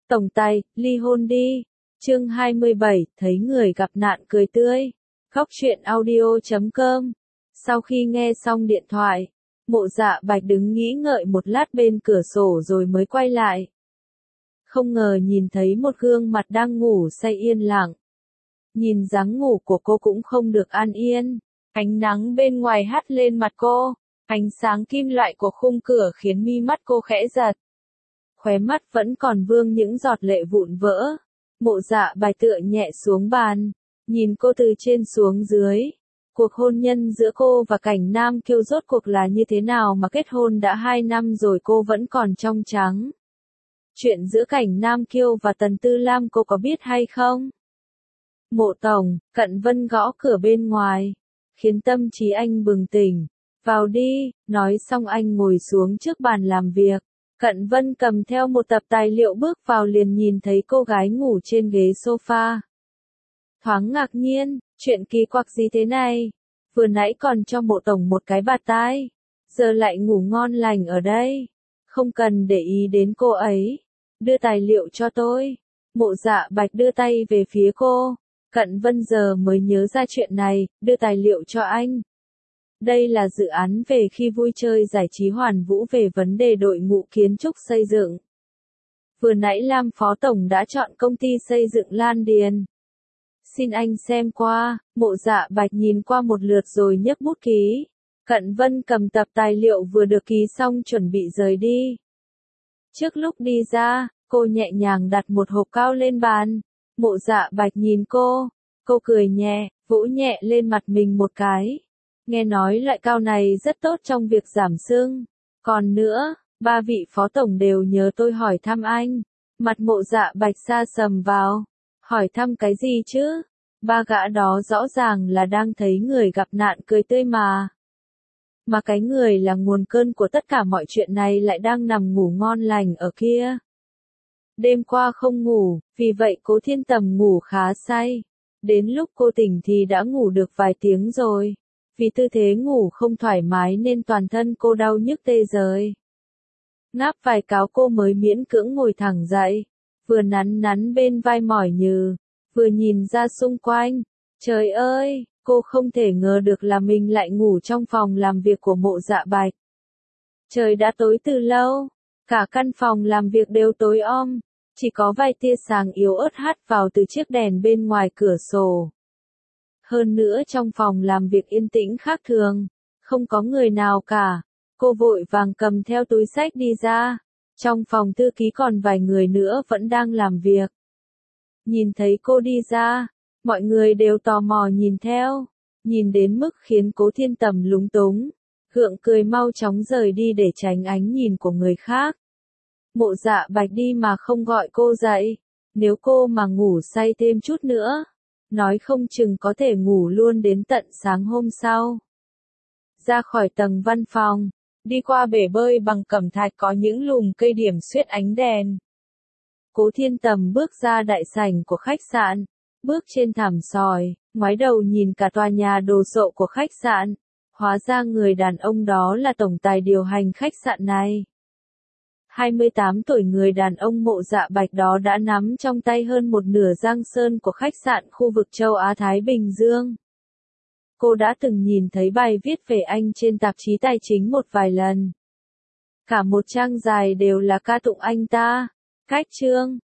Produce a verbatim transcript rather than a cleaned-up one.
Tổng tài, ly hôn đi. Chương hai mươi bảy, thấy người gặp nạn cười tươi. Góc truyện audio chấm com. Sau khi nghe xong điện thoại, Mộ Dạ Bạch đứng nghĩ ngợi một lát bên cửa sổ rồi mới quay lại. Không ngờ nhìn thấy một gương mặt đang ngủ say yên lặng. Nhìn dáng ngủ của cô cũng không được an yên. Ánh nắng bên ngoài hắt lên mặt cô. Ánh sáng kim loại của khung cửa khiến mi mắt cô khẽ giật. Khóe mắt vẫn còn vương những giọt lệ vụn vỡ. Mộ Dạ Bạch tựa nhẹ xuống bàn, nhìn cô từ trên xuống dưới. Cuộc hôn nhân giữa cô và Cảnh Nam Kiêu rốt cuộc là như thế nào mà kết hôn đã hai năm rồi cô vẫn còn trong trắng. Chuyện giữa Cảnh Nam Kiêu và Tần Tư Lam cô có biết hay không? Mộ tổng, Cận Vân gõ cửa bên ngoài, khiến tâm trí anh bừng tỉnh. Vào đi, nói xong anh ngồi xuống trước bàn làm việc. Cận Vân cầm theo một tập tài liệu bước vào liền nhìn thấy cô gái ngủ trên ghế sofa. Thoáng ngạc nhiên, chuyện kỳ quặc gì thế này? Vừa nãy còn cho mộ tổng một cái bạt tai, giờ lại ngủ ngon lành ở đây. Không cần để ý đến cô ấy. Đưa tài liệu cho tôi. Mộ Dạ Bạch đưa tay về phía cô. Cận Vân giờ mới nhớ ra chuyện này, đưa tài liệu cho anh. Đây là dự án về khi vui chơi giải trí Hoàn Vũ về vấn đề đội ngũ kiến trúc xây dựng. Vừa nãy Lam Phó Tổng đã chọn công ty xây dựng Lan Điền. Xin anh xem qua. Mộ Dạ Bạch nhìn qua một lượt rồi nhấc bút ký. Cận Vân cầm tập tài liệu vừa được ký xong chuẩn bị rời đi. Trước lúc đi ra, cô nhẹ nhàng đặt một hộp cao lên bàn. Mộ Dạ Bạch nhìn cô. Cô cười nhẹ, vỗ nhẹ lên mặt mình một cái. Nghe nói loại cao này rất tốt trong việc giảm sưng. Còn nữa, ba vị phó tổng đều nhớ tôi hỏi thăm anh. Mặt Mộ Dạ Bạch sa sầm vào. Hỏi thăm cái gì chứ? Ba gã đó rõ ràng là đang thấy người gặp nạn cười tươi mà. Mà cái người là nguồn cơn của tất cả mọi chuyện này lại đang nằm ngủ ngon lành ở kia. Đêm qua không ngủ, vì vậy Cố Thiên Tầm ngủ khá say. Đến lúc cô tỉnh thì đã ngủ được vài tiếng rồi. Vì tư thế ngủ không thoải mái nên toàn thân cô đau nhức tê rời. Ngáp vài cáo cô mới miễn cưỡng ngồi thẳng dậy. Vừa nắn nắn bên vai mỏi nhừ, vừa nhìn ra xung quanh. Trời ơi, cô không thể ngờ được là mình lại ngủ trong phòng làm việc của Mộ Dạ Bạch. Trời đã tối từ lâu, cả căn phòng làm việc đều tối om, chỉ có vài tia sáng yếu ớt hắt vào từ chiếc đèn bên ngoài cửa sổ. Hơn nữa trong phòng làm việc yên tĩnh khác thường, không có người nào cả. Cô vội vàng cầm theo túi xách đi ra. Trong phòng thư ký còn vài người nữa vẫn đang làm việc. Nhìn thấy cô đi ra, mọi người đều tò mò nhìn theo, nhìn đến mức khiến Cố Thiên Tầm lúng túng, gượng cười mau chóng rời đi để tránh ánh nhìn của người khác. Mộ Dạ Bạch đi mà không gọi cô dậy, nếu cô mà ngủ say thêm chút nữa, nói không chừng có thể ngủ luôn đến tận sáng hôm sau. Ra khỏi tầng văn phòng, đi qua bể bơi bằng cẩm thạch có những lùm cây điểm xuyết ánh đèn. Cố Thiên Tầm bước ra đại sảnh của khách sạn, bước trên thảm sỏi, ngoái đầu nhìn cả tòa nhà đồ sộ của khách sạn. Hóa ra người đàn ông đó là tổng tài điều hành khách sạn này. hai mươi tám tuổi người đàn ông Mộ Dạ Bạch đó đã nắm trong tay hơn một nửa giang sơn của khách sạn khu vực châu Á Thái Bình Dương. Cô đã từng nhìn thấy bài viết về anh trên tạp chí tài chính một vài lần. Cả một trang dài đều là ca tụng anh ta. Cách chương,